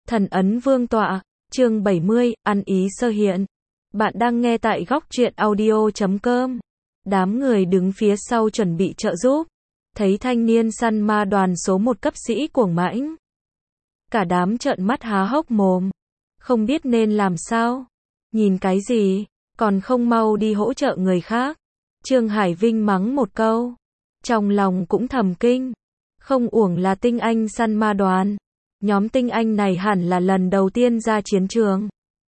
Thần ấn vương tọa, chương 70, ăn ý sơ hiện. Bạn đang nghe tại góc truyện audio.com. Đám người đứng phía sau chuẩn bị trợ giúp. Thấy thanh niên săn ma đoàn số 1 cấp sĩ cuồng mãnh. Cả đám trợn mắt há hốc mồm. Không biết nên làm sao. Nhìn cái gì, còn không mau đi hỗ trợ người khác. Trương Hải Vinh mắng một câu. Trong lòng cũng thầm kinh. Không uổng là tinh anh săn ma đoàn. Nhóm tinh anh này hẳn là lần đầu tiên ra chiến trường.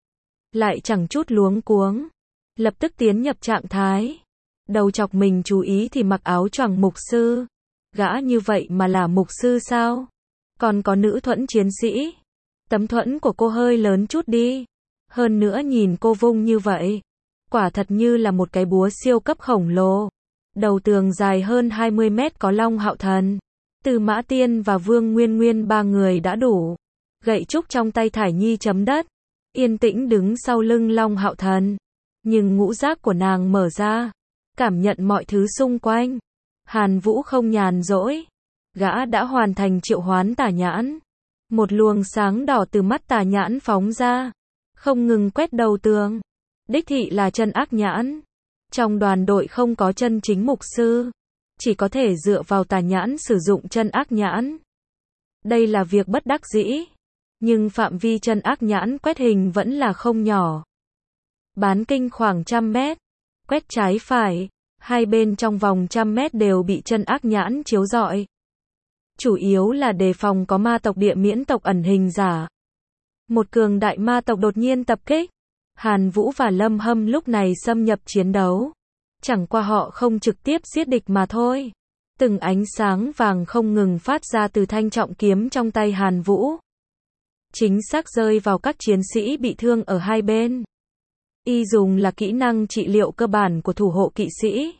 Lại chẳng chút luống cuống. Lập tức tiến nhập trạng thái. Đầu chọc mình chú ý thì mặc áo choàng mục sư. Gã như vậy mà là mục sư sao? Còn có nữ thuẫn chiến sĩ. Tấm thuẫn của cô hơi lớn chút đi. Hơn nữa nhìn cô vung như vậy. Quả thật như là một cái búa siêu cấp khổng lồ. Đầu tường dài hơn 20 mét có Long Hạo Thần. Từ Mã Tiên và Vương Nguyên Nguyên ba người đã đủ. Gậy trúc trong tay Thải Nhi chấm đất. Yên tĩnh đứng sau lưng Long Hạo Thần. Nhưng ngũ giác của nàng mở ra. Cảm nhận mọi thứ xung quanh. Hàn Vũ không nhàn rỗi. Gã đã hoàn thành triệu hoán tà nhãn. Một luồng sáng đỏ từ mắt tà nhãn phóng ra. Không ngừng quét đầu tường. Đích thị là chân ác nhãn. Trong đoàn đội không có chân chính mục sư. Chỉ có thể dựa vào tà nhãn sử dụng chân ác nhãn. Đây là việc bất đắc dĩ. Nhưng phạm vi chân ác nhãn quét hình vẫn là không nhỏ. Bán kinh khoảng 100 mét. Quét trái phải. Hai bên trong vòng 100 mét đều bị chân ác nhãn chiếu rọi. Chủ yếu là đề phòng có ma tộc địa miễn tộc ẩn hình giả. Một cường đại ma tộc đột nhiên tập kích. Hàn Vũ và Lâm Hâm lúc này xâm nhập chiến đấu. Chẳng qua họ không trực tiếp giết địch mà thôi. Từng ánh sáng vàng không ngừng phát ra từ thanh trọng kiếm trong tay Hàn Vũ. Chính xác rơi vào các chiến sĩ bị thương ở hai bên. Y dùng là kỹ năng trị liệu cơ bản của thủ hộ kỵ sĩ.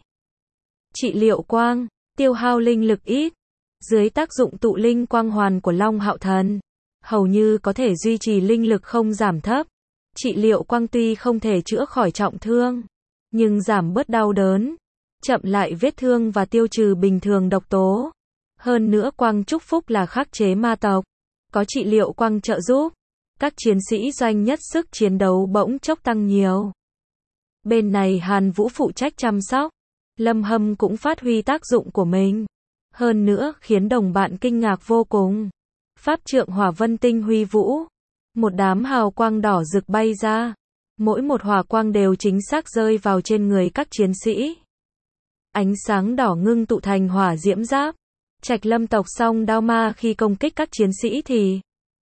Trị liệu quang, tiêu hao linh lực ít. Dưới tác dụng tụ linh quang hoàn của Long Hạo Thần, hầu như có thể duy trì linh lực không giảm thấp. Trị liệu quang tuy không thể chữa khỏi trọng thương, nhưng giảm bớt đau đớn, chậm lại vết thương và tiêu trừ bình thường độc tố. Hơn nữa quang chúc phúc là khắc chế ma tộc. Có trị liệu quang trợ giúp, các chiến sĩ doanh nhất sức chiến đấu bỗng chốc tăng nhiều. Bên này Hàn Vũ phụ trách chăm sóc, Lâm Hâm cũng phát huy tác dụng của mình. Hơn nữa khiến đồng bạn kinh ngạc vô cùng. Pháp trượng hỏa vân tinh huy vũ. Một đám hào quang đỏ rực bay ra. Mỗi một hỏa quang đều chính xác rơi vào trên người các chiến sĩ. Ánh sáng đỏ ngưng tụ thành hỏa diễm giáp. Trạch Lâm tộc song đao ma khi công kích các chiến sĩ thì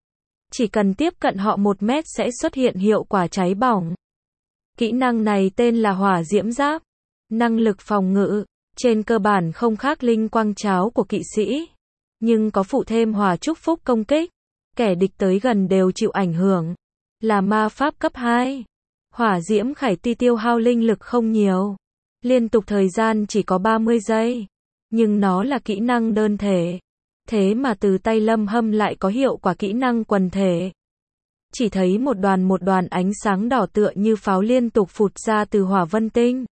chỉ cần tiếp cận họ 1 mét sẽ xuất hiện hiệu quả cháy bỏng. Kỹ năng này tên là hỏa diễm giáp. Năng lực phòng ngự trên cơ bản không khác linh quang cháo của kỵ sĩ, nhưng có phụ thêm hỏa chúc phúc công kích. Kẻ địch tới gần đều chịu ảnh hưởng. Là ma pháp cấp 2. Hỏa diễm khải tuy tiêu hao linh lực không nhiều. Liên tục thời gian chỉ có 30 giây. Nhưng nó là kỹ năng đơn thể. Thế mà từ tay Lâm Hâm lại có hiệu quả kỹ năng quần thể. Chỉ thấy một đoàn ánh sáng đỏ tựa như pháo liên tục phụt ra từ hỏa vân tinh.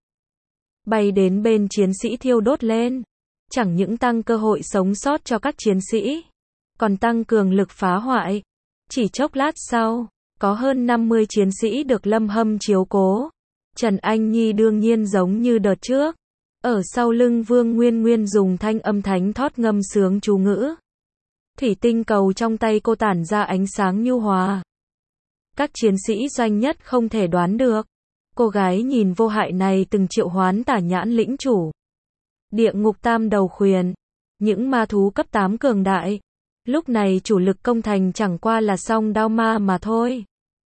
Bay đến bên chiến sĩ thiêu đốt lên. Chẳng những tăng cơ hội sống sót cho các chiến sĩ, còn tăng cường lực phá hoại. Chỉ chốc lát sau, có hơn 50 chiến sĩ được Lâm Hâm chiếu cố. Trần Anh Nhi đương nhiên giống như đợt trước. Ở sau lưng Vương Nguyên Nguyên dùng thanh âm thánh thót ngâm sướng chú ngữ. Thủy tinh cầu trong tay cô tản ra ánh sáng nhu hòa. Các chiến sĩ doanh nhất không thể đoán được. Cô gái nhìn vô hại này từng triệu hoán tà nhãn lĩnh chủ. Địa ngục tam đầu khuyển. Những ma thú cấp 8 cường đại. Lúc này chủ lực công thành chẳng qua là song đao ma mà thôi.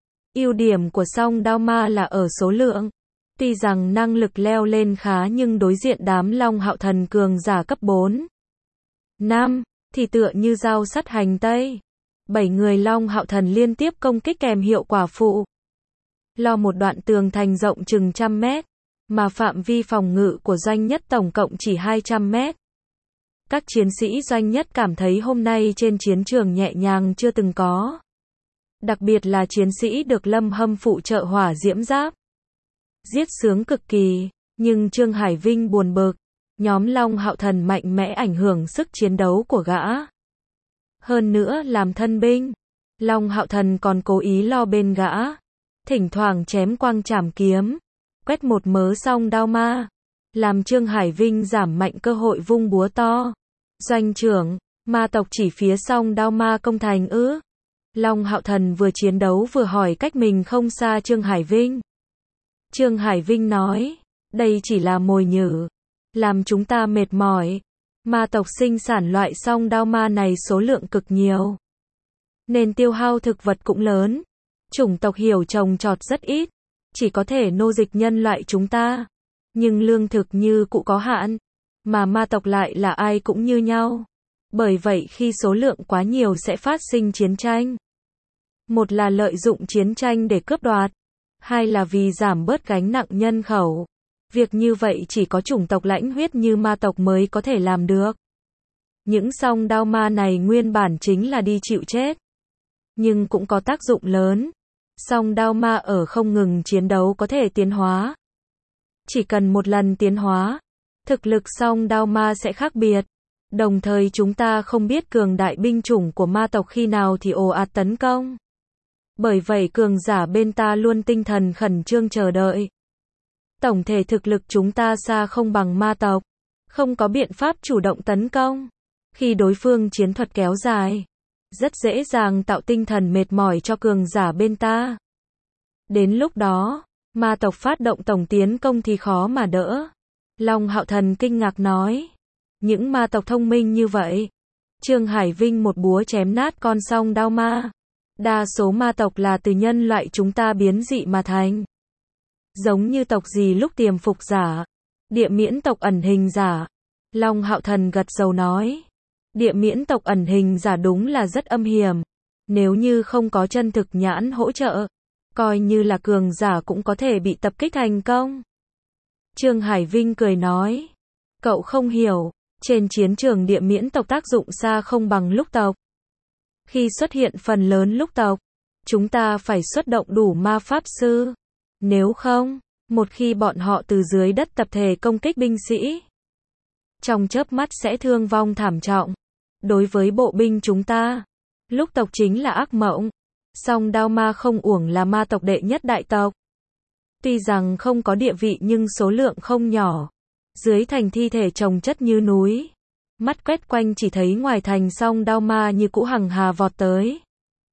Ưu điểm của song đao ma là ở số lượng. Tuy rằng năng lực leo lên khá nhưng đối diện đám Long Hạo Thần cường giả cấp 4, 5 thì tựa như dao sắt hành tây. 7 người Long Hạo Thần liên tiếp công kích kèm hiệu quả phụ. Lo một đoạn tường thành rộng chừng 100 mét, mà phạm vi phòng ngự của doanh nhất tổng cộng chỉ 200 mét. Các chiến sĩ doanh nhất cảm thấy hôm nay trên chiến trường nhẹ nhàng chưa từng có. Đặc biệt là chiến sĩ được Lâm Hâm phụ trợ hỏa diễm giáp. Giết sướng cực kỳ, nhưng Trương Hải Vinh buồn bực. Nhóm Long Hạo Thần mạnh mẽ ảnh hưởng sức chiến đấu của gã. Hơn nữa làm thân binh, Long Hạo Thần còn cố ý lo bên gã, thỉnh thoảng chém quang trảm kiếm, quét một mớ song đao ma, làm Trương Hải Vinh giảm mạnh cơ hội vung búa to. Doanh trưởng, ma tộc chỉ phía song đao ma công thành ư? Long Hạo Thần vừa chiến đấu vừa hỏi cách mình không xa Trương Hải Vinh. Trương Hải Vinh nói, đây chỉ là mồi nhử, làm chúng ta mệt mỏi. Ma tộc sinh sản loại song đao ma này số lượng cực nhiều, nên tiêu hao thực vật cũng lớn. Chủng tộc hiểu trồng trọt rất ít, chỉ có thể nô dịch nhân loại chúng ta. Nhưng lương thực như cũ có hạn, mà ma tộc lại là ai cũng như nhau. Bởi vậy khi số lượng quá nhiều sẽ phát sinh chiến tranh. Một là lợi dụng chiến tranh để cướp đoạt, hai là vì giảm bớt gánh nặng nhân khẩu. Việc như vậy chỉ có chủng tộc lãnh huyết như ma tộc mới có thể làm được. Những song đao ma này nguyên bản chính là đi chịu chết, nhưng cũng có tác dụng lớn. Song đao ma ở không ngừng chiến đấu có thể tiến hóa. Chỉ cần một lần tiến hóa, thực lực song đao ma sẽ khác biệt. Đồng thời chúng ta không biết cường đại binh chủng của ma tộc khi nào thì ồ ạt tấn công. Bởi vậy cường giả bên ta luôn tinh thần khẩn trương chờ đợi. Tổng thể thực lực chúng ta xa không bằng ma tộc, không có biện pháp chủ động tấn công. Khi đối phương chiến thuật kéo dài, rất dễ dàng tạo tinh thần mệt mỏi cho cường giả bên ta. Đến lúc đó, ma tộc phát động tổng tiến công thì khó mà đỡ. Long Hạo Thần kinh ngạc nói, những ma tộc thông minh như vậy. Trương Hải Vinh một búa chém nát con song đao ma. Đa số ma tộc là từ nhân loại chúng ta biến dị mà thành. Giống như tộc gì lúc tiềm phục giả, địa miễn tộc ẩn hình giả. Long Hạo Thần gật đầu nói, địa miễn tộc ẩn hình giả đúng là rất âm hiểm. Nếu như không có chân thực nhãn hỗ trợ, coi như là cường giả cũng có thể bị tập kích thành công. Trương Hải Vinh cười nói, cậu không hiểu, trên chiến trường địa miễn tộc tác dụng xa không bằng lúc tộc. Khi xuất hiện phần lớn lúc tộc, chúng ta phải xuất động đủ ma pháp sư. Nếu không, một khi bọn họ từ dưới đất tập thể công kích binh sĩ, trong chớp mắt sẽ thương vong thảm trọng. Đối với bộ binh chúng ta, lúc tộc chính là ác mộng. Song đao ma không uổng là ma tộc đệ nhất đại tộc. Tuy rằng không có địa vị nhưng số lượng không nhỏ. Dưới thành thi thể chồng chất như núi. Mắt quét quanh chỉ thấy ngoài thành song đao ma như cũ hằng hà vọt tới.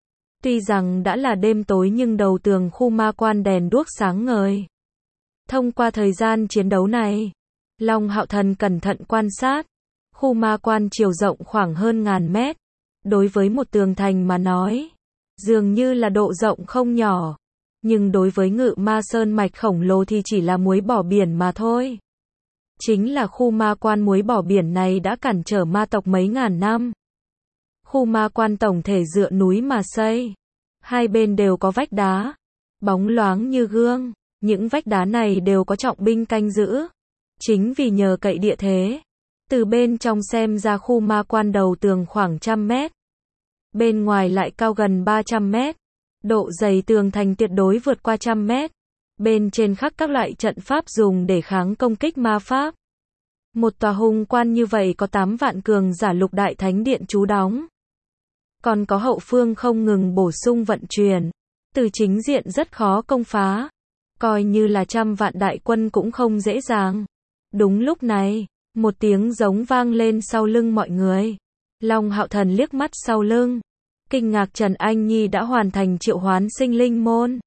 Tuy rằng đã là đêm tối nhưng đầu tường khu ma quan đèn đuốc sáng ngời. Thông qua thời gian chiến đấu này, Long Hạo Thần cẩn thận quan sát. Khu ma quan chiều rộng khoảng hơn 1000 mét. Đối với một tường thành mà nói, dường như là độ rộng không nhỏ. Nhưng đối với Ngự Ma Sơn mạch khổng lồ thì chỉ là muối bỏ biển mà thôi. Chính là khu ma quan muối bỏ biển này đã cản trở ma tộc mấy ngàn năm. Khu ma quan tổng thể dựa núi mà xây. Hai bên đều có vách đá, bóng loáng như gương. Những vách đá này đều có trọng binh canh giữ. Chính vì nhờ cậy địa thế, từ bên trong xem ra khu ma quan đầu tường khoảng 100 mét. Bên ngoài lại cao gần 300 mét. Độ dày tường thành tuyệt đối vượt qua 100 mét. Bên trên khắc các loại trận pháp dùng để kháng công kích ma pháp. Một tòa hùng quan như vậy có 8 vạn cường giả lục đại thánh điện trú đóng. Còn có hậu phương không ngừng bổ sung vận chuyển. Từ chính diện rất khó công phá. Coi như là 100 vạn đại quân cũng không dễ dàng. Đúng lúc này, một tiếng giống vang lên sau lưng mọi người. Long Hạo Thần liếc mắt sau lưng. Kinh ngạc Trần Anh Nhi đã hoàn thành triệu hoán sinh linh môn.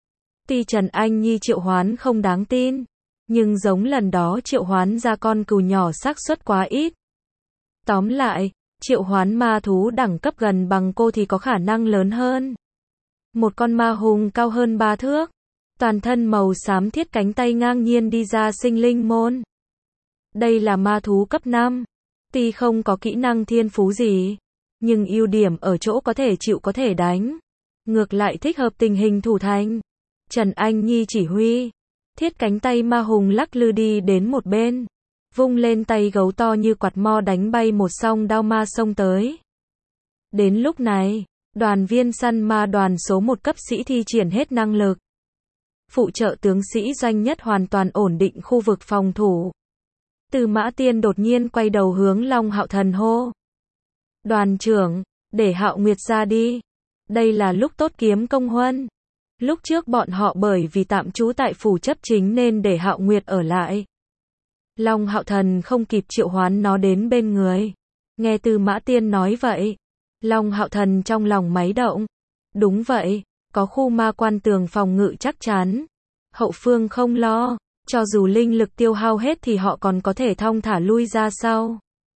Tuy Trần Anh Nhi triệu hoán không đáng tin, nhưng giống lần đó triệu hoán ra con cừu nhỏ xác suất quá ít. Tóm lại, triệu hoán ma thú đẳng cấp gần bằng cô thì có khả năng lớn hơn. Một con ma hùng cao hơn 3 thước, toàn thân màu xám thiết cánh tay ngang nhiên đi ra sinh linh môn. Đây là ma thú cấp 5, tuy không có kỹ năng thiên phú gì, nhưng ưu điểm ở chỗ có thể chịu có thể đánh. Ngược lại thích hợp tình hình thủ thành. Trần Anh Nhi chỉ huy. Thiết cánh tay ma hùng lắc lư đi đến một bên. Vung lên tay gấu to như quạt mo đánh bay một song đao ma xông tới. Đến lúc này, đoàn viên săn ma đoàn số 1 cấp sĩ thi triển hết năng lực. Phụ trợ tướng sĩ Doanh Nhất hoàn toàn ổn định khu vực phòng thủ. Từ Mã Tiên đột nhiên quay đầu hướng Long Hạo Thần hô. Đoàn trưởng, để Hạo Nguyệt ra đi. Đây là lúc tốt kiếm công huân. Lúc trước bọn họ bởi vì tạm trú tại phủ chấp chính nên để Hạo Nguyệt ở lại. Long Hạo Thần không kịp triệu hoán nó đến bên người. Nghe Tư Mã Tiên nói vậy, Long Hạo Thần trong lòng máy động. Đúng vậy, có khu ma quan tường phòng ngự chắc chắn. Hậu phương không lo, cho dù linh lực tiêu hao hết thì họ còn có thể thong thả lui ra sau.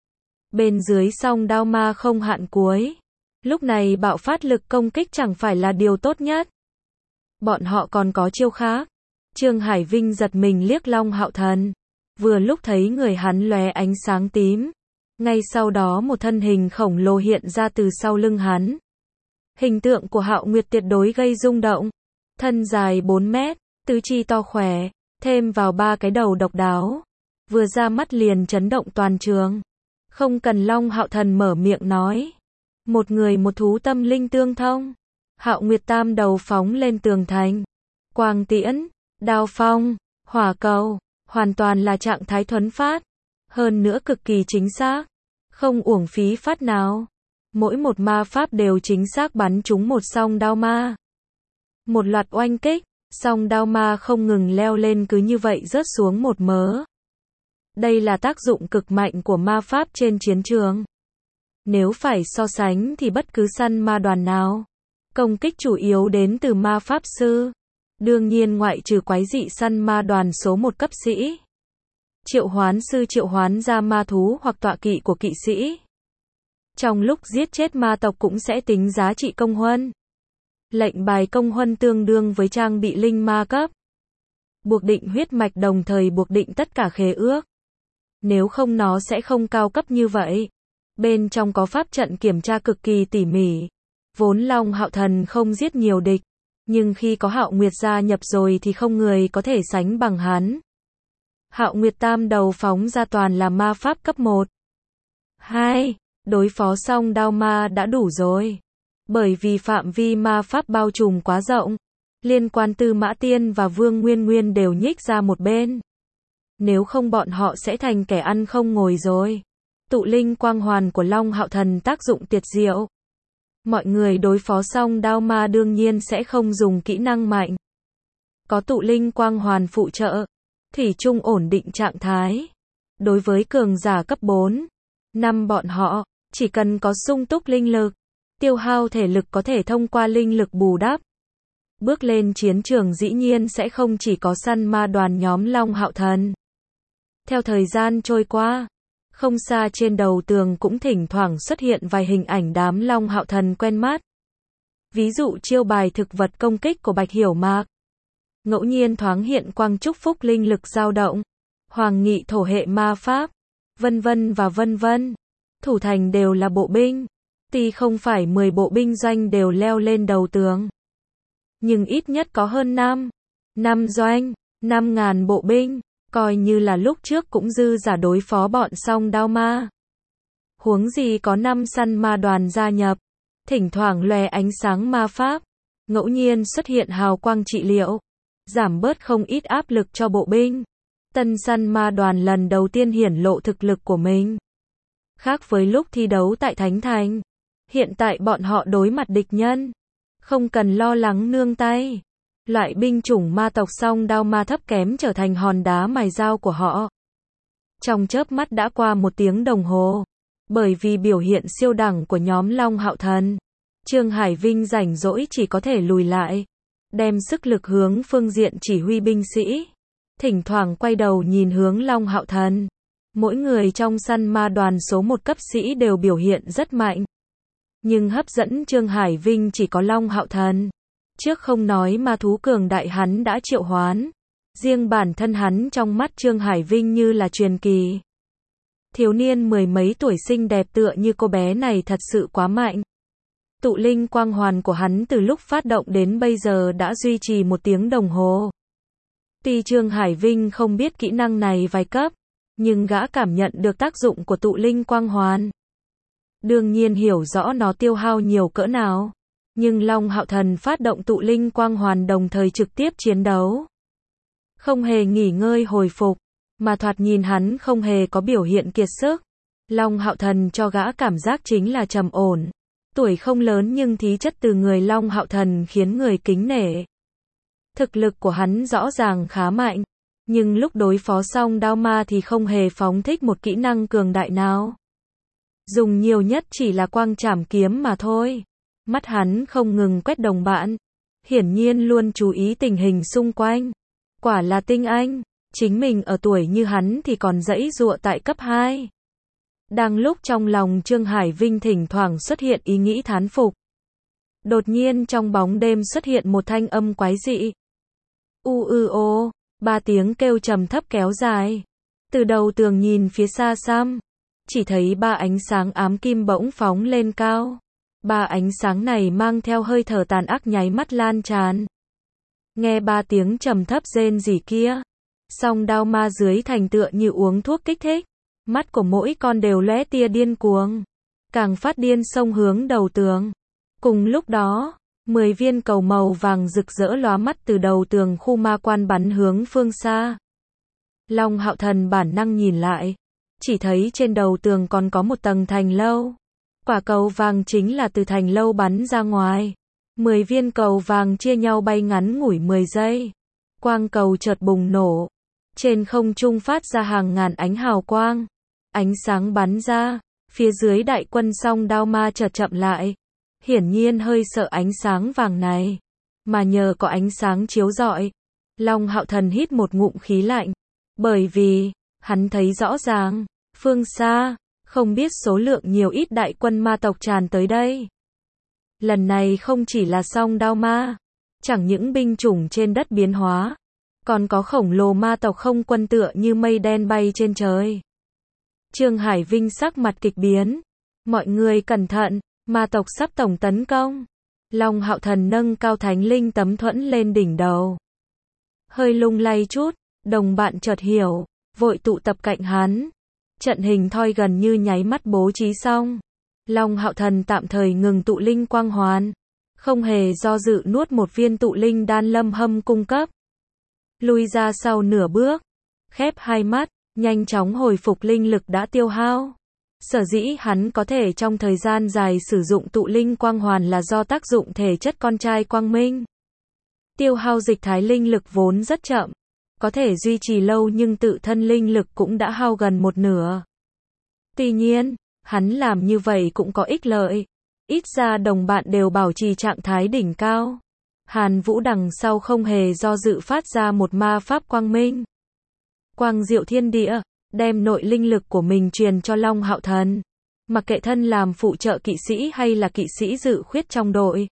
Bên dưới song đao ma không hạn cuối. Lúc này bạo phát lực công kích chẳng phải là điều tốt nhất. Bọn họ còn có chiêu khác. Trương Hải Vinh giật mình liếc Long Hạo Thần. Vừa lúc thấy người hắn lóe ánh sáng tím. Ngay sau đó một thân hình khổng lồ hiện ra từ sau lưng hắn. Hình tượng của Hạo Nguyệt tuyệt đối gây rung động. Thân dài 4 mét, tứ chi to khỏe, thêm vào 3 cái đầu độc đáo. Vừa ra mắt liền chấn động toàn trường. Không cần Long Hạo Thần mở miệng nói. Một người một thú tâm linh tương thông. Hạo Nguyệt tam đầu phóng lên tường thành. Quang tiễn, đao phong, hỏa cầu, hoàn toàn là trạng thái thuấn phát. Hơn nữa cực kỳ chính xác. Không uổng phí phát nào. Mỗi một ma pháp đều chính xác bắn trúng một song đao ma. Một loạt oanh kích, song đao ma không ngừng leo lên cứ như vậy rớt xuống một mớ. Đây là tác dụng cực mạnh của ma pháp trên chiến trường. Nếu phải so sánh thì bất cứ săn ma đoàn nào, công kích chủ yếu đến từ ma pháp sư. Đương nhiên ngoại trừ quái dị săn ma đoàn số 1 cấp sĩ. Triệu hoán sư triệu hoán ra ma thú hoặc tọa kỵ của kỵ sĩ. Trong lúc giết chết ma tộc cũng sẽ tính giá trị công huân. Lệnh bài công huân tương đương với trang bị linh ma cấp. Buộc định huyết mạch đồng thời buộc định tất cả khế ước. Nếu không nó sẽ không cao cấp như vậy. Bên trong có pháp trận kiểm tra cực kỳ tỉ mỉ. Vốn Long Hạo Thần không giết nhiều địch. Nhưng khi có Hạo Nguyệt gia nhập rồi thì không người có thể sánh bằng hắn. Hạo Nguyệt tam đầu phóng ra toàn là ma pháp cấp 1. 2. Đối phó xong đao ma đã đủ rồi. Bởi vì phạm vi ma pháp bao trùm quá rộng. Liên quan Tư Mã Tiên và Vương Nguyên Nguyên đều nhích ra một bên. Nếu không bọn họ sẽ thành kẻ ăn không ngồi rồi. Tụ linh quang hoàn của Long Hạo Thần tác dụng tuyệt diệu. Mọi người đối phó xong đao ma đương nhiên sẽ không dùng kỹ năng mạnh. Có tụ linh quang hoàn phụ trợ, thủy chung ổn định trạng thái. Đối với cường giả cấp 4, 5 bọn họ, chỉ cần có sung túc linh lực, tiêu hao thể lực có thể thông qua linh lực bù đắp. Bước lên chiến trường dĩ nhiên sẽ không chỉ có săn ma đoàn nhóm Long Hạo Thần. Theo thời gian trôi qua, không xa trên đầu tường cũng thỉnh thoảng xuất hiện vài hình ảnh đám Long Hạo Thần quen mắt. Ví dụ chiêu bài thực vật công kích của Bạch Hiểu Mạc. Ngẫu nhiên thoáng hiện quang chúc phúc linh lực dao động. Hoàng nghị thổ hệ ma pháp. Vân vân và vân vân. Thủ thành đều là bộ binh. Tuy không phải 10 bộ binh doanh đều leo lên đầu tường. Nhưng ít nhất có hơn 5 doanh, 5.000 bộ binh. Coi như là lúc trước cũng dư giả đối phó bọn song đao ma. Huống gì có 5 săn ma đoàn gia nhập. Thỉnh thoảng lóe ánh sáng ma pháp. Ngẫu nhiên xuất hiện hào quang trị liệu. Giảm bớt không ít áp lực cho bộ binh. Tân săn ma đoàn lần đầu tiên hiển lộ thực lực của mình. Khác với lúc thi đấu tại Thánh Thành. Hiện tại bọn họ đối mặt địch nhân. Không cần lo lắng nương tay. Loại binh chủng ma tộc song đao ma thấp kém trở thành hòn đá mài dao của họ. Trong chớp mắt đã qua 1 tiếng đồng hồ. Bởi vì biểu hiện siêu đẳng của nhóm Long Hạo Thần, Trương Hải Vinh rảnh rỗi chỉ có thể lùi lại. Đem sức lực hướng phương diện chỉ huy binh sĩ. Thỉnh thoảng quay đầu nhìn hướng Long Hạo Thần. Mỗi người trong săn ma đoàn số 1 cấp sĩ đều biểu hiện rất mạnh. Nhưng hấp dẫn Trương Hải Vinh chỉ có Long Hạo Thần. Trước không nói ma thú cường đại hắn đã triệu hoán. Riêng bản thân hắn trong mắt Trương Hải Vinh như là truyền kỳ. Thiếu niên 10 mấy tuổi xinh đẹp tựa như cô bé này thật sự quá mạnh. Tụ linh quang hoàn của hắn từ lúc phát động đến bây giờ đã duy trì 1 tiếng đồng hồ. Tuy Trương Hải Vinh không biết kỹ năng này vài cấp, nhưng gã cảm nhận được tác dụng của tụ linh quang hoàn. Đương nhiên hiểu rõ nó tiêu hao nhiều cỡ nào. Nhưng Long Hạo Thần phát động tụ linh quang hoàn đồng thời trực tiếp chiến đấu. Không hề nghỉ ngơi hồi phục, mà thoạt nhìn hắn không hề có biểu hiện kiệt sức. Long Hạo Thần cho gã cảm giác chính là trầm ổn. Tuổi không lớn nhưng khí chất từ người Long Hạo Thần khiến người kính nể. Thực lực của hắn rõ ràng khá mạnh, nhưng lúc đối phó song đao ma thì không hề phóng thích một kỹ năng cường đại nào. Dùng nhiều nhất chỉ là quang trảm kiếm mà thôi. Mắt hắn không ngừng quét đồng bạn, hiển nhiên luôn chú ý tình hình xung quanh. Quả là tinh anh, chính mình ở tuổi như hắn thì còn giãy giụa tại cấp 2. Đang lúc trong lòng Trương Hải Vinh thỉnh thoảng xuất hiện ý nghĩ thán phục. Đột nhiên trong bóng đêm xuất hiện một thanh âm quái dị. Ô, 3 tiếng kêu trầm thấp kéo dài. Từ đầu tường nhìn phía xa xăm, chỉ thấy 3 ánh sáng ám kim bỗng phóng lên cao. 3 ánh sáng này mang theo hơi thở tàn ác nháy mắt lan tràn. Nghe 3 tiếng trầm thấp rên rỉ kia, song đao ma dưới thành tựa như uống thuốc kích thích. Mắt của mỗi con đều lóe tia điên cuồng, càng phát điên xông hướng đầu tường. Cùng lúc đó, 10 viên cầu màu vàng rực rỡ lóa mắt từ đầu tường khu ma quan bắn hướng phương xa. Long Hạo Thần bản năng nhìn lại, chỉ thấy trên đầu tường còn có một tầng thành lâu. Quả cầu vàng chính là từ thành lâu bắn ra ngoài. 10 viên cầu vàng chia nhau bay ngắn ngủi 10 giây. Quang cầu chợt bùng nổ. Trên không trung phát ra hàng ngàn ánh hào quang. Ánh sáng bắn ra, phía dưới đại quân song đao ma chợt chậm lại. Hiển nhiên hơi sợ ánh sáng vàng này. Mà nhờ có ánh sáng chiếu rọi, Long Hạo Thần hít một ngụm khí lạnh. Bởi vì, hắn thấy rõ ràng, phương xa, không biết số lượng nhiều ít đại quân ma tộc tràn tới đây. Lần này không chỉ là song đao ma, chẳng những binh chủng trên đất biến hóa, còn có khổng lồ ma tộc không quân tựa như mây đen bay trên trời. Trương Hải Vinh sắc mặt kịch biến. Mọi người cẩn thận, ma tộc sắp tổng tấn công. Long Hạo Thần nâng cao thánh linh tấm thuẫn lên đỉnh đầu. Hơi lung lay chút, đồng bạn chợt hiểu, vội tụ tập cạnh hắn. Trận hình thoi gần như nháy mắt bố trí xong. Long Hạo Thần tạm thời ngừng tụ linh quang hoàn, không hề do dự nuốt một viên tụ linh đan Lâm Hâm cung cấp. Lui ra sau nửa bước, khép hai mắt, nhanh chóng hồi phục linh lực đã tiêu hao. Sở dĩ hắn có thể trong thời gian dài sử dụng tụ linh quang hoàn là do tác dụng thể chất con trai quang minh. Tiêu hao dịch thái linh lực vốn rất chậm, có thể duy trì lâu nhưng tự thân linh lực cũng đã hao gần một nửa. Tuy nhiên, hắn làm như vậy cũng có ích lợi. Ít ra đồng bạn đều bảo trì trạng thái đỉnh cao. Hàn Vũ đằng sau không hề do dự phát ra một ma pháp quang minh. Quang diệu thiên địa, đem nội linh lực của mình truyền cho Long Hạo Thần. Mặc kệ thân làm phụ trợ kỵ sĩ hay là kỵ sĩ dự khuyết trong đội.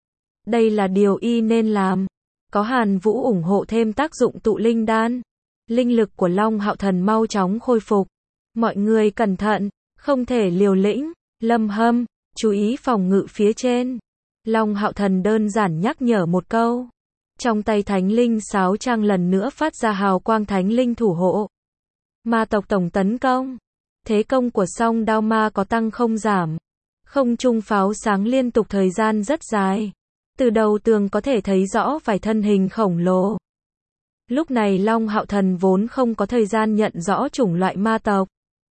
Đây là điều y nên làm. Có Hàn Vũ ủng hộ thêm tác dụng tụ linh đan. Linh lực của Long Hạo Thần mau chóng khôi phục. Mọi người cẩn thận, không thể liều lĩnh. Lâm Hâm, chú ý phòng ngự phía trên. Long Hạo Thần đơn giản nhắc nhở một câu. Trong tay thánh linh sáo trang lần nữa phát ra hào quang thánh linh thủ hộ. Ma tộc tổng tấn công. Thế công của song đao ma có tăng không giảm. Không trung pháo sáng liên tục thời gian rất dài. Từ đầu tường có thể thấy rõ vài thân hình khổng lồ. Lúc này Long Hạo Thần vốn không có thời gian nhận rõ chủng loại ma tộc.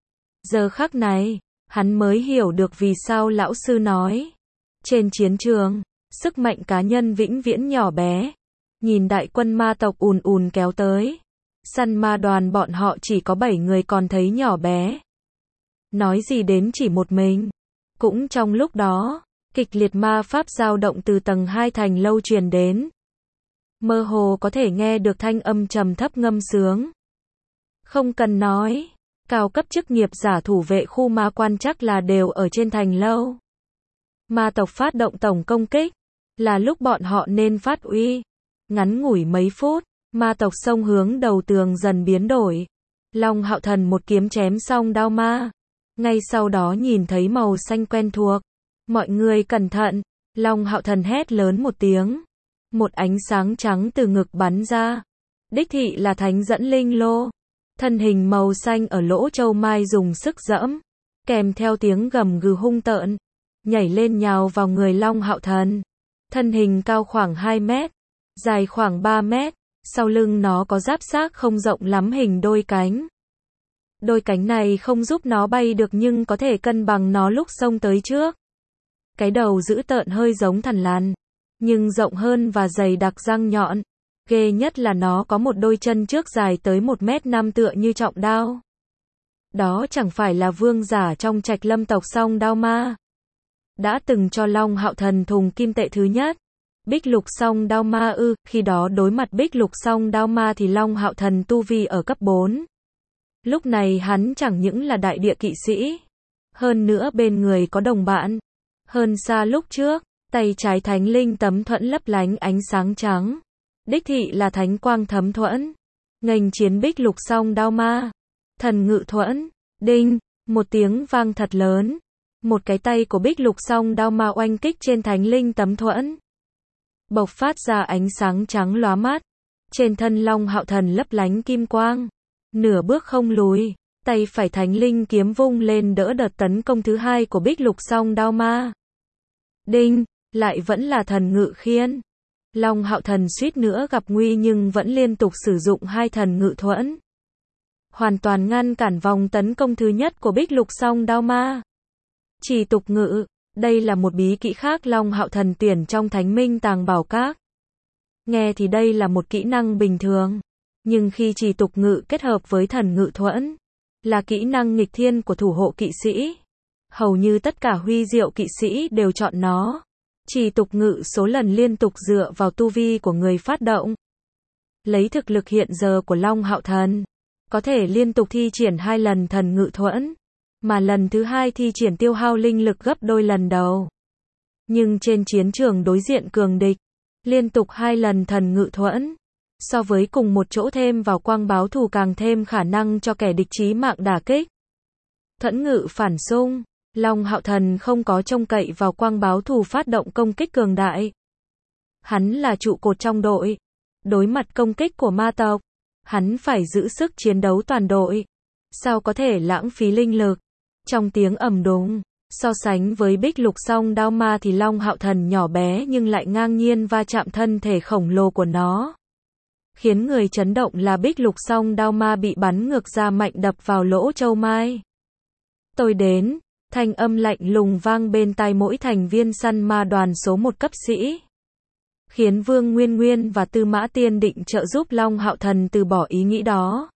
Giờ khắc này, hắn mới hiểu được vì sao lão sư nói. Trên chiến trường, sức mạnh cá nhân vĩnh viễn nhỏ bé. Nhìn đại quân ma tộc ùn ùn kéo tới. Săn ma đoàn bọn họ chỉ có 7 người còn thấy nhỏ bé. Nói gì đến chỉ một mình. Cũng trong lúc đó, kịch liệt ma pháp dao động từ tầng 2 thành lâu truyền đến. Mơ hồ có thể nghe được thanh âm trầm thấp ngâm sướng. Không cần nói, cao cấp chức nghiệp giả thủ vệ khu ma quan chắc là đều ở trên thành lâu. Ma tộc phát động tổng công kích, là lúc bọn họ nên phát uy. Ngắn ngủi mấy phút, ma tộc xông hướng đầu tường dần biến đổi. Long Hạo Thần một kiếm chém xong đao ma. Ngay sau đó nhìn thấy màu xanh quen thuộc. Mọi người cẩn thận, Long Hạo Thần hét lớn một tiếng. Một ánh sáng trắng từ ngực bắn ra. Đích thị là thánh dẫn linh lô. Thân hình màu xanh ở lỗ châu mai dùng sức giẫm, kèm theo tiếng gầm gừ hung tợn, nhảy lên nhào vào người Long Hạo Thần. Thân hình cao khoảng 2 mét, dài khoảng 3 mét, sau lưng nó có giáp xác không rộng lắm hình đôi cánh. Đôi cánh này không giúp nó bay được nhưng có thể cân bằng nó lúc xông tới trước. Cái đầu dữ tợn hơi giống thằn lằn, nhưng rộng hơn và dày đặc răng nhọn. Ghê nhất là nó có một đôi chân trước dài tới 1m5 tựa như trọng đao. Đó chẳng phải là vương giả trong Trạch Lâm tộc Song Đao Ma. Đã từng cho Long Hạo Thần thùng kim tệ thứ nhất. Bích Lục Song Đao Ma khi đó đối mặt Bích Lục Song Đao Ma thì Long Hạo Thần tu vi ở cấp 4. Lúc này hắn chẳng những là đại địa kỵ sĩ, hơn nữa bên người có đồng bạn. Hơn xa lúc trước, tay trái thánh linh tấm thuẫn lấp lánh ánh sáng trắng. Đích thị là thánh quang thấm thuẫn. Nghênh chiến Bích Lục Song Đao Ma. Thần ngự thuẫn, đinh, một tiếng vang thật lớn. Một cái tay của Bích Lục Song Đao Ma oanh kích trên thánh linh tấm thuẫn. Bộc phát ra ánh sáng trắng lóa mắt. Trên thân Long Hạo Thần lấp lánh kim quang. Nửa bước không lùi, tay phải thánh linh kiếm vung lên đỡ đợt tấn công thứ hai của Bích Lục Song Đao Ma. Đinh, lại vẫn là thần ngự khiên. Long Hạo Thần suýt nữa gặp nguy nhưng vẫn liên tục sử dụng hai thần ngự thuẫn. Hoàn toàn ngăn cản vòng tấn công thứ nhất của Bích Lục Song Đao Ma. Trì tục ngự, đây là một bí kỹ khác Long Hạo Thần tuyển trong Thánh Minh Tàng Bảo Các. Nghe thì đây là một kỹ năng bình thường, nhưng khi trì tục ngự kết hợp với thần ngự thuẫn, là kỹ năng nghịch thiên của thủ hộ kỵ sĩ. Hầu như tất cả huy diệu kỵ sĩ đều chọn nó. Trì tục ngự số lần liên tục dựa vào tu vi của người phát động. Lấy thực lực hiện giờ của Long Hạo Thần, có thể liên tục thi triển 2 lần thần ngự thuẫn, mà lần thứ 2 thi triển tiêu hao linh lực gấp đôi lần đầu. Nhưng trên chiến trường đối diện cường địch, liên tục 2 lần thần ngự thuẫn, so với cùng một chỗ thêm vào quang báo thù càng thêm khả năng cho kẻ địch chí mạng đả kích. Thuẫn ngự phản xung, Long Hạo Thần không có trông cậy vào quang báo thù phát động công kích cường đại. Hắn là trụ cột trong đội. Đối mặt công kích của ma tộc, hắn phải giữ sức chiến đấu toàn đội. Sao có thể lãng phí linh lực? Trong tiếng ầm đùng, so sánh với Bích Lục Song Đao Ma thì Long Hạo Thần nhỏ bé nhưng lại ngang nhiên va chạm thân thể khổng lồ của nó. Khiến người chấn động là Bích Lục Song Đao Ma bị bắn ngược ra mạnh đập vào lỗ châu mai. Tôi đến, thanh âm lạnh lùng vang bên tai mỗi thành viên săn ma đoàn số 1 cấp sĩ. Khiến Vương Nguyên Nguyên và Tư Mã Tiên định trợ giúp Long Hạo Thần từ bỏ ý nghĩ đó.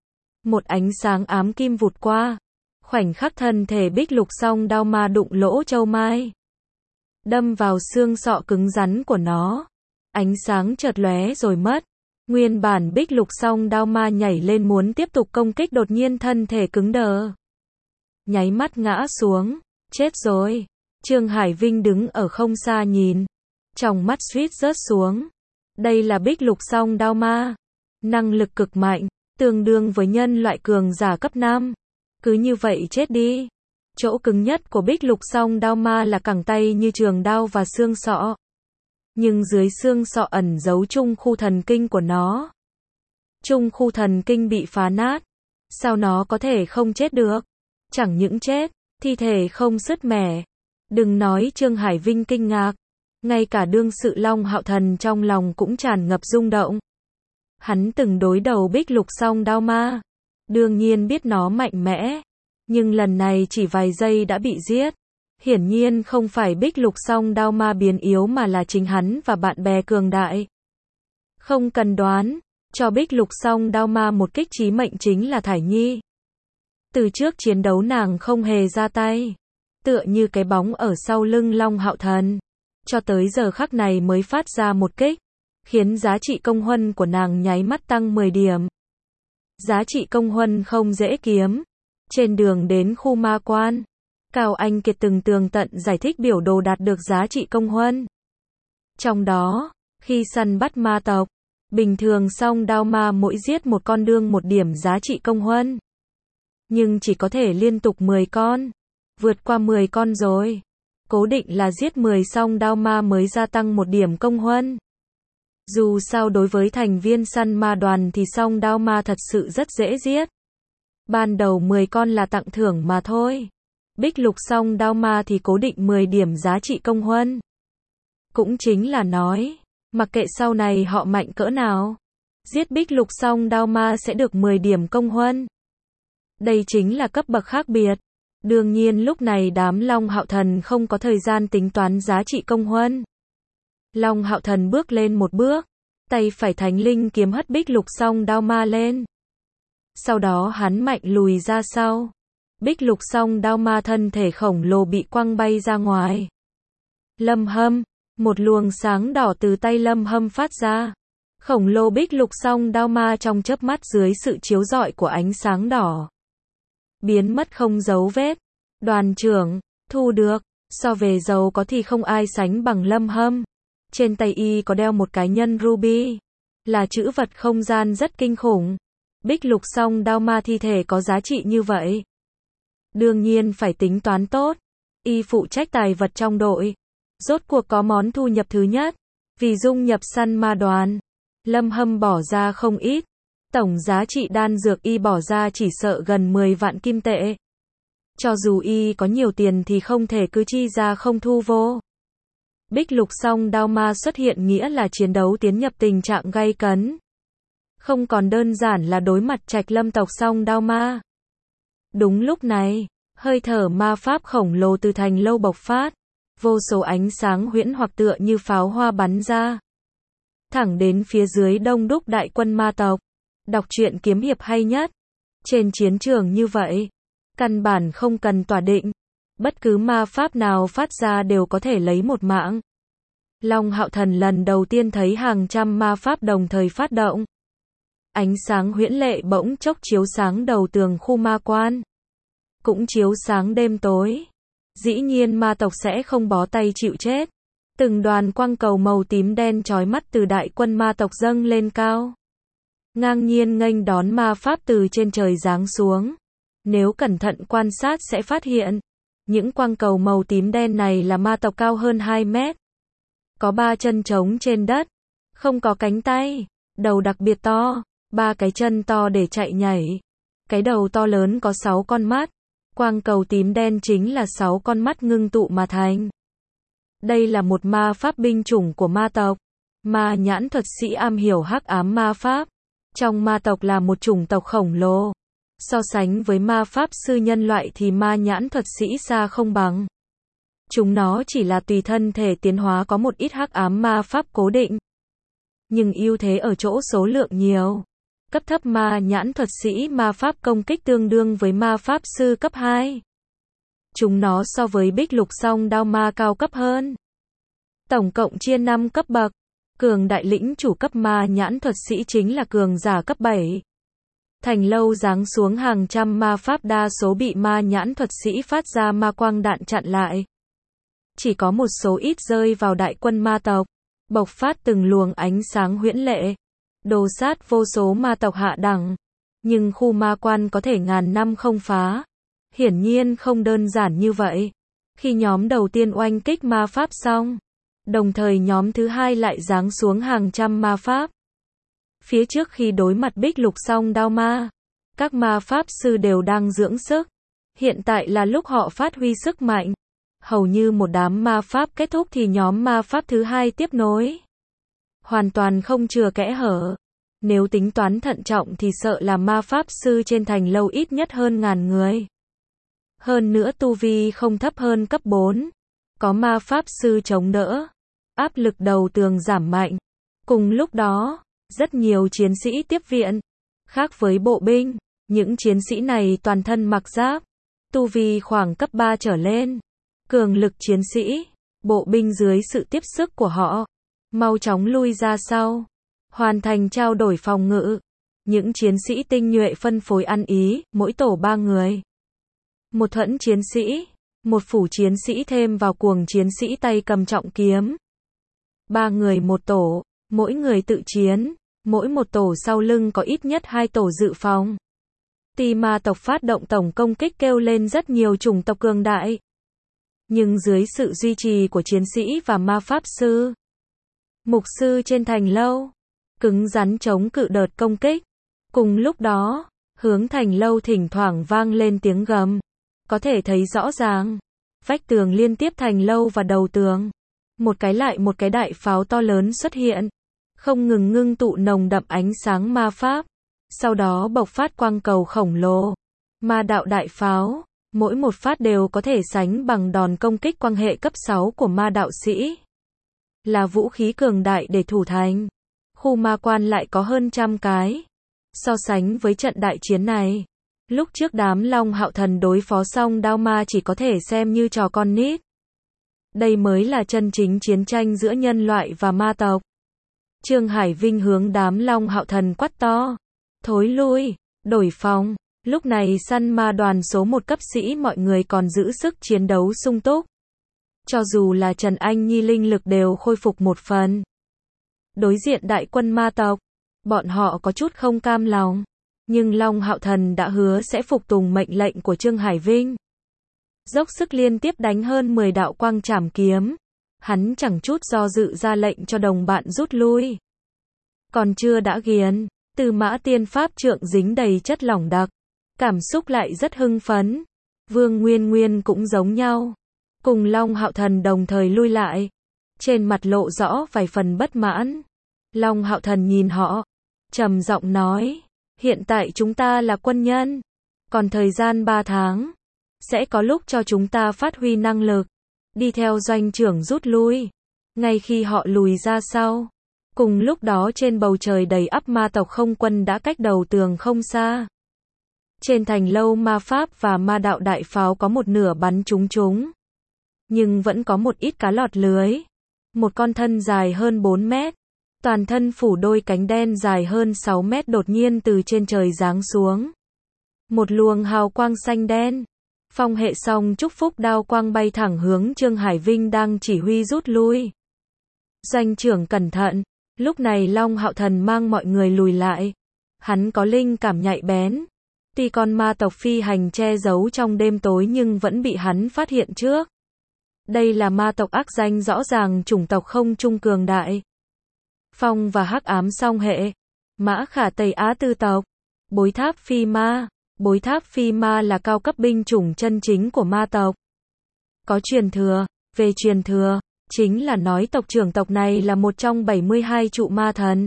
Một ánh sáng ám kim vụt qua. Khoảnh khắc thân thể Bích Lục Song Đao Ma đụng lỗ châu mai. Đâm vào xương sọ cứng rắn của nó. Ánh sáng chợt lóe rồi mất. Nguyên bản Bích Lục Song Đao Ma nhảy lên muốn tiếp tục công kích đột nhiên thân thể cứng đờ. Nháy mắt ngã xuống. Chết rồi. Trương Hải Vinh đứng ở không xa nhìn. Trong mắt suýt rớt xuống. Đây là Bích Lục Song Đao Ma. Năng lực cực mạnh. Tương đương với nhân loại cường giả cấp 5. Cứ như vậy chết đi. Chỗ cứng nhất của Bích Lục Song Đao Ma là cẳng tay như trường đao và xương sọ. Nhưng dưới xương sọ ẩn giấu trung khu thần kinh của nó. Trung khu thần kinh bị phá nát. Sao nó có thể không chết được? Chẳng những chết, thi thể không sứt mẻ. Đừng nói Trương Hải Vinh kinh ngạc. Ngay cả đương sự Long Hạo Thần trong lòng cũng tràn ngập rung động. Hắn từng đối đầu Bích Lục Song Đao Ma. Đương nhiên biết nó mạnh mẽ. Nhưng lần này chỉ vài giây đã bị giết. Hiển nhiên không phải Bích Lục Song Đao Ma biến yếu mà là chính hắn và bạn bè cường đại. Không cần đoán, cho Bích Lục Song Đao Ma một kích chí mệnh chính là Thải Nhi. Từ trước chiến đấu nàng không hề ra tay. Tựa như cái bóng ở sau lưng Long Hạo Thần. Cho tới giờ khắc này mới phát ra một kích. Khiến giá trị công huân của nàng nháy mắt tăng 10 điểm. Giá trị công huân không dễ kiếm. Trên đường đến khu ma quan, Cao Anh Kiệt từng tường tận giải thích biểu đồ đạt được giá trị công huân. Trong đó, khi săn bắt ma tộc, bình thường Song Đao Ma mỗi giết một con đương 1 điểm giá trị công huân. Nhưng chỉ có thể liên tục 10 con. Vượt qua 10 con rồi. Cố định là giết 10 Song Đao Ma mới gia tăng 1 điểm công huân. Dù sao đối với thành viên săn ma đoàn thì Song Đao Ma thật sự rất dễ giết. Ban đầu 10 con là tặng thưởng mà thôi. Bích Lục Song Đao Ma thì cố định 10 điểm giá trị công huân. Cũng chính là nói, mặc kệ sau này họ mạnh cỡ nào, giết Bích Lục Song Đao Ma sẽ được 10 điểm công huân. Đây chính là cấp bậc khác biệt. Đương nhiên lúc này đám Long Hạo Thần không có thời gian tính toán giá trị công huân. Long Hạo Thần bước lên một bước, tay phải thánh linh kiếm hất Bích Lục Song Đao ma lên. Sau đó hắn mạnh lùi ra sau. Bích Lục Song Đao ma thân thể khổng lồ bị quăng bay ra ngoài. Lâm Hâm, một luồng sáng đỏ từ tay Lâm Hâm phát ra. Khổng lồ Bích Lục Song Đao ma trong chớp mắt dưới sự chiếu rọi của ánh sáng đỏ, biến mất không dấu vết. Đoàn trưởng, thu được, so về giàu có thì không ai sánh bằng Lâm Hâm. Trên tay y có đeo một cái nhân ruby, là trữ vật không gian rất kinh khủng. Bích Lục Song Đao ma thi thể có giá trị như vậy, đương nhiên phải tính toán tốt. Y phụ trách tài vật trong đội, rốt cuộc có món thu nhập thứ nhất. Vì dung nhập săn ma đoàn, Lâm Hâm bỏ ra không ít. Tổng giá trị đan dược y bỏ ra chỉ sợ gần 10 vạn kim tệ. Cho dù y có nhiều tiền thì không thể cứ chi ra không thu vô. Bích Lục Song Đao ma xuất hiện nghĩa là chiến đấu tiến nhập tình trạng gay cấn. Không còn đơn giản là đối mặt Trạch Lâm tộc Song Đao ma. Đúng lúc này, hơi thở ma pháp khổng lồ từ thành lâu bộc phát. Vô số ánh sáng huyễn hoặc tựa như pháo hoa bắn ra, thẳng đến phía dưới đông đúc đại quân ma tộc. Đọc truyện kiếm hiệp hay nhất. Trên chiến trường như vậy, căn bản không cần tỏa định. Bất cứ ma pháp nào phát ra đều có thể lấy một mạng. Long Hạo Thần lần đầu tiên thấy hàng trăm ma pháp đồng thời phát động. Ánh sáng huyễn lệ bỗng chốc chiếu sáng đầu tường khu ma quan, cũng chiếu sáng đêm tối. Dĩ nhiên ma tộc sẽ không bó tay chịu chết. Từng đoàn quang cầu màu tím đen chói mắt từ đại quân ma tộc dâng lên cao, ngang nhiên nghênh đón ma pháp từ trên trời giáng xuống. Nếu cẩn thận quan sát sẽ phát hiện, những quang cầu màu tím đen này là ma tộc cao hơn 2 mét. Có 3 chân trống trên đất, không có cánh tay, đầu đặc biệt to, 3 cái chân to để chạy nhảy. Cái đầu to lớn có 6 con mắt. Quang cầu tím đen chính là 6 con mắt ngưng tụ mà thành. Đây là một ma pháp binh chủng của ma tộc. Ma nhãn thuật sĩ am hiểu hắc ám ma pháp. Trong ma tộc là một chủng tộc khổng lồ. So sánh với ma pháp sư nhân loại thì ma nhãn thuật sĩ xa không bằng. Chúng nó chỉ là tùy thân thể tiến hóa có một ít hắc ám ma pháp cố định. Nhưng ưu thế ở chỗ số lượng nhiều. Cấp thấp ma nhãn thuật sĩ ma pháp công kích tương đương với ma pháp sư cấp 2. Chúng nó so với Bích Lục Song Đao ma cao cấp hơn. Tổng cộng chia 5 cấp bậc. Cường đại lĩnh chủ cấp ma nhãn thuật sĩ chính là cường giả cấp 7. Thành lâu giáng xuống hàng trăm ma pháp đa số bị ma nhãn thuật sĩ phát ra ma quang đạn chặn lại. Chỉ có một số ít rơi vào đại quân ma tộc, bộc phát từng luồng ánh sáng huyễn lệ, đồ sát vô số ma tộc hạ đẳng. Nhưng khu ma quan có thể ngàn năm không phá. Hiển nhiên không đơn giản như vậy. Khi nhóm đầu tiên oanh kích ma pháp xong, đồng thời nhóm thứ hai lại giáng xuống hàng trăm ma pháp. Phía trước khi đối mặt Bích Lục Song Đao ma, các ma pháp sư đều đang dưỡng sức. Hiện tại là lúc họ phát huy sức mạnh. Hầu như một đám ma pháp kết thúc thì nhóm ma pháp thứ hai tiếp nối. Hoàn toàn không chừa kẽ hở. Nếu tính toán thận trọng thì sợ là ma pháp sư trên thành lâu ít nhất hơn 1000 người. Hơn nữa tu vi không thấp hơn cấp 4. Có ma pháp sư chống đỡ. Áp lực đầu tường giảm mạnh. Cùng lúc đó, rất nhiều chiến sĩ tiếp viện. Khác với bộ binh, những chiến sĩ này toàn thân mặc giáp. Tu vi khoảng cấp 3 trở lên. Cường lực chiến sĩ, bộ binh dưới sự tiếp sức của họ, mau chóng lui ra sau. Hoàn thành trao đổi phòng ngự. Những chiến sĩ tinh nhuệ phân phối ăn ý, mỗi tổ 3 người. Một thuẫn chiến sĩ, một phủ chiến sĩ thêm vào cuồng chiến sĩ tay cầm trọng kiếm. 3 người một tổ, mỗi người tự chiến, mỗi một tổ sau lưng có ít nhất 2 tổ dự phòng. Tuy ma tộc phát động tổng công kích kêu lên rất nhiều chủng tộc cường đại. Nhưng dưới sự duy trì của chiến sĩ và ma pháp sư, mục sư trên thành lâu, cứng rắn chống cự đợt công kích. Cùng lúc đó, hướng thành lâu thỉnh thoảng vang lên tiếng gầm. Có thể thấy rõ ràng, vách tường liên tiếp thành lâu và đầu tường. Một cái lại một cái đại pháo to lớn xuất hiện, không ngừng ngưng tụ nồng đậm ánh sáng ma pháp. Sau đó bộc phát quang cầu khổng lồ. Ma đạo đại pháo, Mỗi một phát đều có thể sánh bằng đòn công kích quang hệ cấp 6 của ma đạo sĩ. Là vũ khí cường đại để thủ thành. Khu ma quan lại có hơn 100 cái. So sánh với trận đại chiến này, lúc trước đám Long Hạo Thần đối phó song đao ma chỉ có thể xem như trò con nít. Đây mới là chân chính chiến tranh giữa nhân loại và ma tộc. Trương Hải Vinh hướng đám Long Hạo Thần quát to. Thối lui, đổi phòng. Lúc này săn ma đoàn số 1 cấp sĩ mọi người còn giữ sức chiến đấu sung túc. Cho dù là Trần Anh Nhi linh lực đều khôi phục một phần. Đối diện đại quân ma tộc, bọn họ có chút không cam lòng. Nhưng Long Hạo Thần đã hứa sẽ phục tùng mệnh lệnh của Trương Hải Vinh. Dốc sức liên tiếp đánh hơn 10 đạo quang trảm kiếm. Hắn chẳng chút do dự ra lệnh cho đồng bạn rút lui. Còn chưa đã ghiền, Tư Mã Tiên pháp trượng dính đầy chất lỏng đặc. Cảm xúc lại rất hưng phấn. Vương Nguyên Nguyên cũng giống nhau. Cùng Long Hạo Thần đồng thời lui lại. Trên mặt lộ rõ vài phần bất mãn. Long Hạo Thần nhìn họ, trầm giọng nói, hiện tại chúng ta là quân nhân. Còn thời gian 3 tháng, sẽ có lúc cho chúng ta phát huy năng lực. Đi theo doanh trưởng rút lui. Ngay khi họ lùi ra sau. Cùng lúc đó trên bầu trời đầy ắp ma tộc không quân đã cách đầu tường không xa. Trên thành lâu ma pháp và ma đạo đại pháo có một nửa bắn trúng chúng. Nhưng vẫn có một ít cá lọt lưới. Một con thân dài hơn 4 mét. Toàn thân phủ đôi cánh đen dài hơn 6 mét đột nhiên từ trên trời giáng xuống. Một luồng hào quang xanh đen. Phong hệ song chúc phúc đao quang bay thẳng hướng Trương Hải Vinh đang chỉ huy rút lui. Doanh trưởng cẩn thận. Lúc này Long Hạo Thần mang mọi người lùi lại. Hắn có linh cảm nhạy bén. Tuy con ma tộc phi hành che giấu trong đêm tối nhưng vẫn bị hắn phát hiện trước. Đây là ma tộc ác danh rõ ràng chủng tộc không trung cường đại. Phong và hắc ám song hệ. Mã Khả Tây Á tư tộc. Bối tháp phi ma. Bối tháp phi ma là cao cấp binh chủng chân chính của ma tộc. Có truyền thừa. Về truyền thừa, chính là nói tộc trưởng tộc này là một trong 72 trụ ma thần.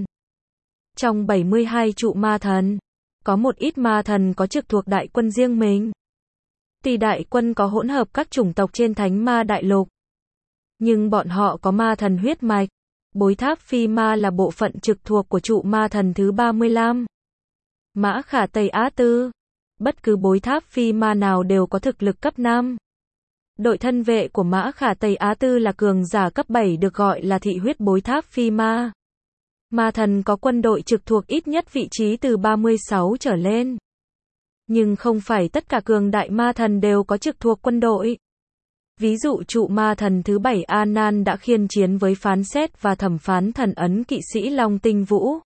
Trong 72 trụ ma thần, có một ít ma thần có trực thuộc đại quân riêng mình. Tuy đại quân có hỗn hợp các chủng tộc trên thánh ma đại lục, nhưng bọn họ có ma thần huyết mạch. Bối tháp phi ma là bộ phận trực thuộc của trụ ma thần thứ 35. Mã Khả Tây Á Tư. Bất cứ bối tháp phi ma nào đều có thực lực cấp 5. Đội thân vệ của Mã Khả Tây Á Tư là cường giả cấp 7 được gọi là thị huyết bối tháp phi ma. Ma thần có quân đội trực thuộc ít nhất vị trí từ 36 trở lên. Nhưng không phải tất cả cường đại ma thần đều có trực thuộc quân đội. Ví dụ trụ ma thần thứ 7 A Nan đã khiên chiến với phán xét và thẩm phán thần ấn kỵ sĩ Long Tinh Vũ.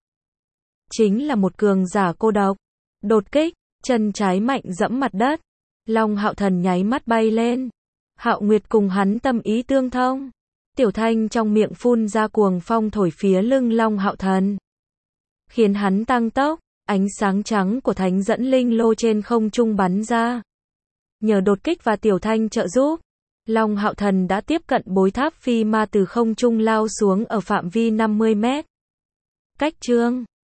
Chính là một cường giả cô độc. Đột kích, chân trái mạnh dẫm mặt đất. Long Hạo Thần nháy mắt bay lên. Hạo Nguyệt cùng hắn tâm ý tương thông. Tiểu Thanh trong miệng phun ra cuồng phong thổi phía lưng Long Hạo Thần, khiến hắn tăng tốc. Ánh sáng trắng của thánh dẫn linh lô trên không trung bắn ra. Nhờ đột kích và Tiểu Thanh trợ giúp, Long Hạo Thần đã tiếp cận bối tháp phi ma từ không trung lao xuống ở phạm vi 50 mét. Cách Trương